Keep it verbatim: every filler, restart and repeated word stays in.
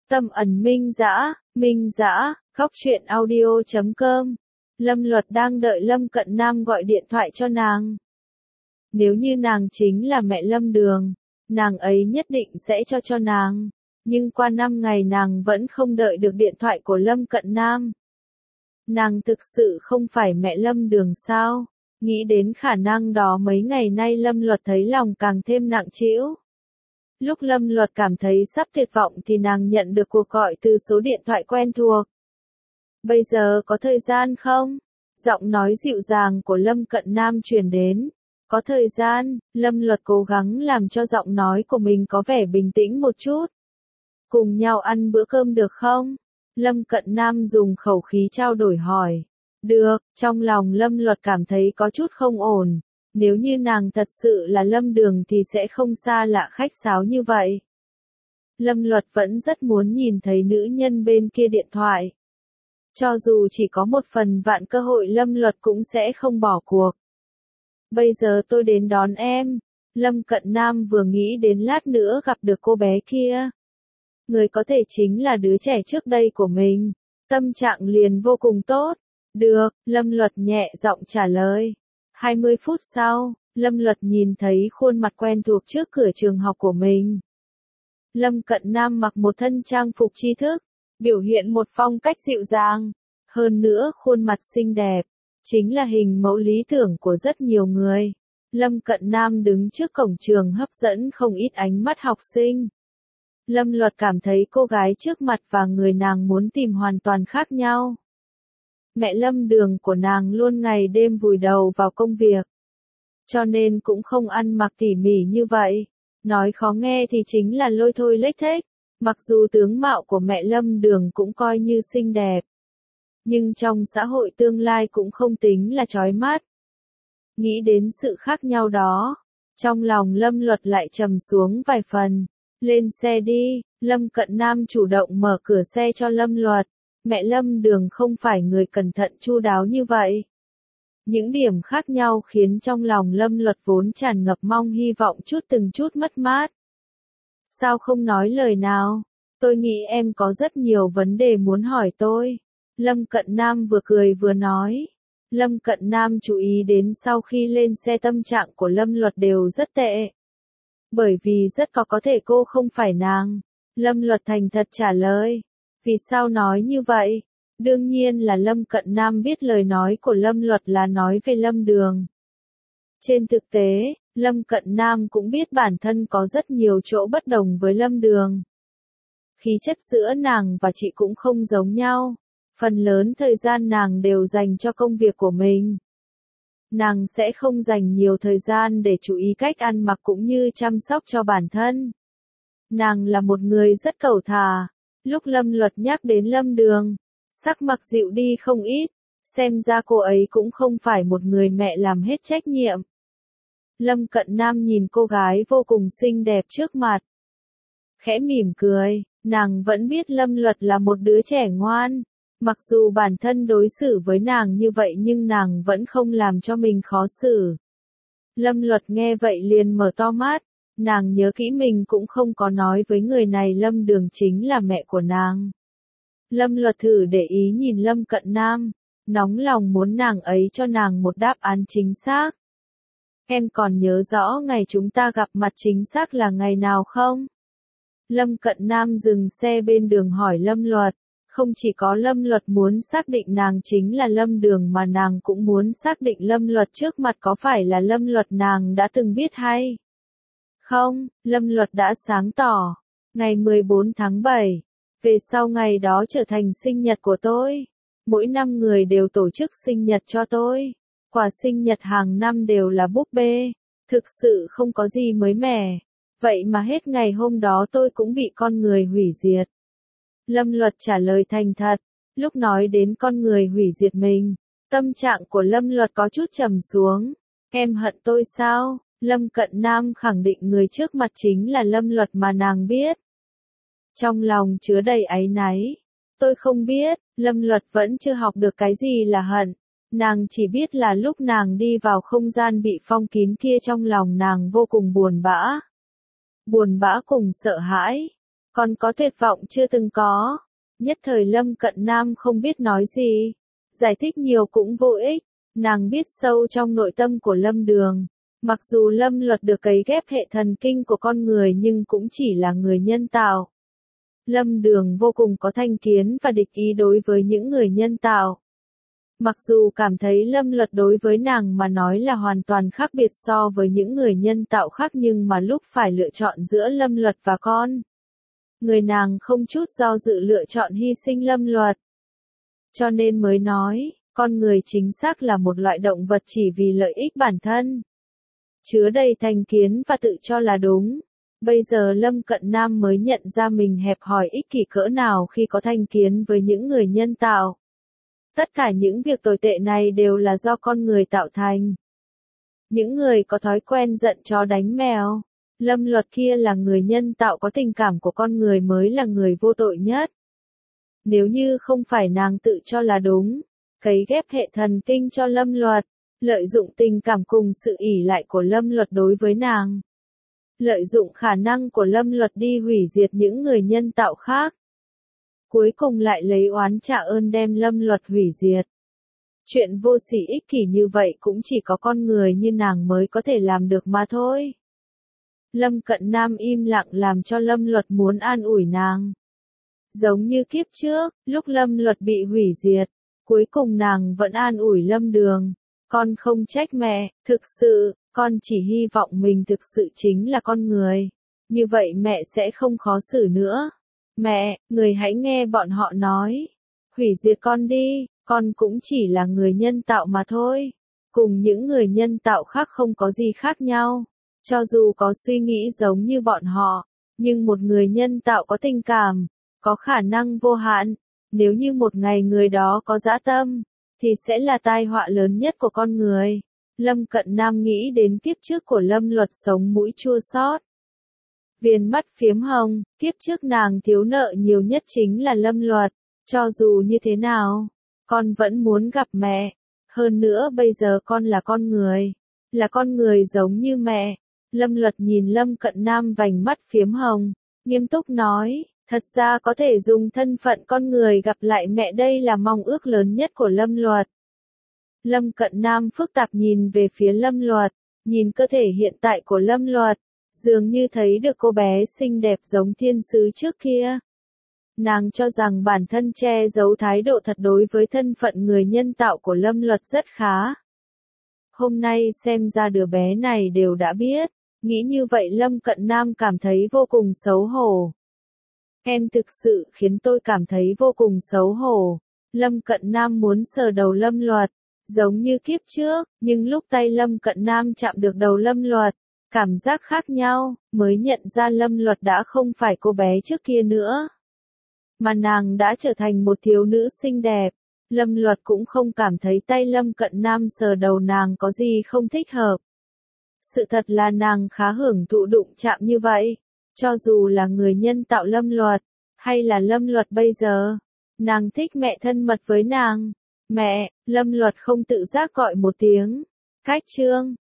Tâm ẩn minh dã, minh dã, khóc chuyện audio chấm com. Lâm Luật đang đợi Lâm Cận Nam gọi điện thoại cho nàng. Nếu như nàng chính là mẹ Lâm Đường, nàng ấy nhất định sẽ cho cho nàng. Nhưng qua năm ngày nàng vẫn không đợi được điện thoại của Lâm Cận Nam. Nàng thực sự không phải mẹ Lâm Đường sao? Nghĩ đến khả năng đó mấy ngày nay Lâm Luật thấy lòng càng thêm nặng trĩu. Lúc Lâm Luật cảm thấy sắp tuyệt vọng thì nàng nhận được cuộc gọi từ số điện thoại quen thuộc. Bây giờ có thời gian không? Giọng nói dịu dàng của Lâm Cận Nam truyền đến. Có thời gian, Lâm Luật cố gắng làm cho giọng nói của mình có vẻ bình tĩnh một chút. Cùng nhau ăn bữa cơm được không? Lâm Cận Nam dùng khẩu khí trao đổi hỏi. Được, trong lòng Lâm Luật cảm thấy có chút không ổn. Nếu như nàng thật sự là Lâm Đường thì sẽ không xa lạ khách sáo như vậy. Lâm Luật vẫn rất muốn nhìn thấy nữ nhân bên kia điện thoại. Cho dù chỉ có một phần vạn cơ hội Lâm Luật cũng sẽ không bỏ cuộc. Bây giờ tôi đến đón em. Lâm Cận Nam vừa nghĩ đến lát nữa gặp được cô bé kia. Người có thể chính là đứa trẻ trước đây của mình. Tâm trạng liền vô cùng tốt. Được, Lâm Luật nhẹ giọng trả lời. hai mươi phút sau, Lâm Luật nhìn thấy khuôn mặt quen thuộc trước cửa trường học của mình. Lâm Cận Nam mặc một thân trang phục tri thức, biểu hiện một phong cách dịu dàng. Hơn nữa khuôn mặt xinh đẹp, chính là hình mẫu lý tưởng của rất nhiều người. Lâm Cận Nam đứng trước cổng trường hấp dẫn không ít ánh mắt học sinh. Lâm Luật cảm thấy cô gái trước mặt và người nàng muốn tìm hoàn toàn khác nhau. Mẹ Lâm Đường của nàng luôn ngày đêm vùi đầu vào công việc. Cho nên cũng không ăn mặc tỉ mỉ như vậy. Nói khó nghe thì chính là lôi thôi lếch thếch. Mặc dù tướng mạo của mẹ Lâm Đường cũng coi như xinh đẹp. Nhưng trong xã hội tương lai cũng không tính là chói mắt. Nghĩ đến sự khác nhau đó. Trong lòng Lâm Luật lại trầm xuống vài phần. Lên xe đi, Lâm Cận Nam chủ động mở cửa xe cho Lâm Luật. Mẹ Lâm Đường không phải người cẩn thận chu đáo như vậy. Những điểm khác nhau khiến trong lòng Lâm Luật vốn tràn ngập mong hy vọng chút từng chút mất mát. Sao không nói lời nào? Tôi nghĩ em có rất nhiều vấn đề muốn hỏi tôi. Lâm Cận Nam vừa cười vừa nói. Lâm Cận Nam chú ý đến sau khi lên xe tâm trạng của Lâm Luật đều rất tệ. Bởi vì rất có có thể cô không phải nàng. Lâm Luật thành thật trả lời. Vì sao nói như vậy? Đương nhiên là Lâm Cận Nam biết lời nói của Lâm Luật là nói về Lâm Đường. Trên thực tế, Lâm Cận Nam cũng biết bản thân có rất nhiều chỗ bất đồng với Lâm Đường. Khí chất giữa nàng và chị cũng không giống nhau. Phần lớn thời gian nàng đều dành cho công việc của mình. Nàng sẽ không dành nhiều thời gian để chú ý cách ăn mặc cũng như chăm sóc cho bản thân. Nàng là một người rất cẩu thả. Lúc Lâm Luật nhắc đến Lâm Đường, sắc mặt dịu đi không ít, xem ra cô ấy cũng không phải một người mẹ làm hết trách nhiệm. Lâm Cận Nam nhìn cô gái vô cùng xinh đẹp trước mặt. Khẽ mỉm cười, nàng vẫn biết Lâm Luật là một đứa trẻ ngoan. Mặc dù bản thân đối xử với nàng như vậy nhưng nàng vẫn không làm cho mình khó xử. Lâm Luật nghe vậy liền mở to mắt. Nàng nhớ kỹ mình cũng không có nói với người này Lâm Đường chính là mẹ của nàng. Lâm Luật thử để ý nhìn Lâm Cận Nam, nóng lòng muốn nàng ấy cho nàng một đáp án chính xác. Em còn nhớ rõ ngày chúng ta gặp mặt chính xác là ngày nào không? Lâm Cận Nam dừng xe bên đường hỏi Lâm Luật. Không chỉ có Lâm Luật muốn xác định nàng chính là Lâm Đường mà nàng cũng muốn xác định Lâm Luật trước mặt có phải là Lâm Luật nàng đã từng biết hay. Không, Lâm Luật đã sáng tỏ. Ngày mười bốn tháng bảy, về sau ngày đó trở thành sinh nhật của tôi. Mỗi năm người đều tổ chức sinh nhật cho tôi. Quà sinh nhật hàng năm đều là búp bê. Thực sự không có gì mới mẻ. Vậy mà hết ngày hôm đó tôi cũng bị con người hủy diệt. Lâm Luật trả lời thành thật. Lúc nói đến con người hủy diệt mình, tâm trạng của Lâm Luật có chút trầm xuống. Em hận tôi sao? Lâm Cận Nam khẳng định người trước mặt chính là Lâm Luật mà nàng biết. Trong lòng chứa đầy áy náy. Tôi không biết, Lâm Luật vẫn chưa học được cái gì là hận. Nàng chỉ biết là lúc nàng đi vào không gian bị phong kín kia trong lòng nàng vô cùng buồn bã. Buồn bã cùng sợ hãi. Còn có tuyệt vọng chưa từng có. Nhất thời Lâm Cận Nam không biết nói gì. Giải thích nhiều cũng vô ích. Nàng biết sâu trong nội tâm của Lâm Đường. Mặc dù Lâm Luật được cấy ghép hệ thần kinh của con người nhưng cũng chỉ là người nhân tạo. Lâm Đường vô cùng có thành kiến và địch ý đối với những người nhân tạo. Mặc dù cảm thấy Lâm Luật đối với nàng mà nói là hoàn toàn khác biệt so với những người nhân tạo khác nhưng mà lúc phải lựa chọn giữa Lâm Luật và con. Người nàng không chút do dự lựa chọn hy sinh Lâm Luật. Cho nên mới nói, con người chính xác là một loại động vật chỉ vì lợi ích bản thân. Chứa đầy thành kiến và tự cho là đúng. Bây giờ Lâm Cận Nam mới nhận ra mình hẹp hòi ích kỷ cỡ nào khi có thành kiến với những người nhân tạo. Tất cả những việc tồi tệ này đều là do con người tạo thành. Những người có thói quen giận chó đánh mèo. Lâm Luật kia là người nhân tạo có tình cảm của con người mới là người vô tội nhất. Nếu như không phải nàng tự cho là đúng, cấy ghép hệ thần kinh cho Lâm Luật, lợi dụng tình cảm cùng sự ỷ lại của Lâm Luật đối với nàng. Lợi dụng khả năng của Lâm Luật đi hủy diệt những người nhân tạo khác. Cuối cùng lại lấy oán trả ơn đem Lâm Luật hủy diệt. Chuyện vô sỉ ích kỷ như vậy cũng chỉ có con người như nàng mới có thể làm được mà thôi. Lâm Cận Nam im lặng làm cho Lâm Luật muốn an ủi nàng. Giống như kiếp trước, lúc Lâm Luật bị hủy diệt, cuối cùng nàng vẫn an ủi Lâm Đường. Con không trách mẹ, thực sự, con chỉ hy vọng mình thực sự chính là con người. Như vậy mẹ sẽ không khó xử nữa. Mẹ, người hãy nghe bọn họ nói. Hủy diệt con đi, con cũng chỉ là người nhân tạo mà thôi. Cùng những người nhân tạo khác không có gì khác nhau. Cho dù có suy nghĩ giống như bọn họ, nhưng một người nhân tạo có tình cảm, có khả năng vô hạn. Nếu như một ngày người đó có dã tâm, thì sẽ là tai họa lớn nhất của con người. Lâm Cận Nam nghĩ đến kiếp trước của Lâm Luật sống mũi chua xót. Viền mắt phiếm hồng, kiếp trước nàng thiếu nợ nhiều nhất chính là Lâm Luật. Cho dù như thế nào, con vẫn muốn gặp mẹ. Hơn nữa bây giờ con là con người. Là con người giống như mẹ. Lâm Luật nhìn Lâm Cận Nam vành mắt phiếm hồng, nghiêm túc nói, thật ra có thể dùng thân phận con người gặp lại mẹ đây là mong ước lớn nhất của Lâm Luật. Lâm Cận Nam phức tạp nhìn về phía Lâm Luật, nhìn cơ thể hiện tại của Lâm Luật, dường như thấy được cô bé xinh đẹp giống thiên sứ trước kia. Nàng cho rằng bản thân che giấu thái độ thật đối với thân phận người nhân tạo của Lâm Luật rất khá. Hôm nay xem ra đứa bé này đều đã biết, nghĩ như vậy Lâm Cận Nam cảm thấy vô cùng xấu hổ. Em thực sự khiến tôi cảm thấy vô cùng xấu hổ. Lâm Cận Nam muốn sờ đầu Lâm Luật, giống như kiếp trước, nhưng lúc tay Lâm Cận Nam chạm được đầu Lâm Luật, cảm giác khác nhau, mới nhận ra Lâm Luật đã không phải cô bé trước kia nữa. Mà nàng đã trở thành một thiếu nữ xinh đẹp. Lâm Luật cũng không cảm thấy tay Lâm Cận Nam sờ đầu nàng có gì không thích hợp. Sự thật là nàng khá hưởng thụ đụng chạm như vậy. Cho dù là người nhân tạo Lâm Luật, hay là Lâm Luật bây giờ, nàng thích mẹ thân mật với nàng. Mẹ, Lâm Luật không tự giác gọi một tiếng. Cách chương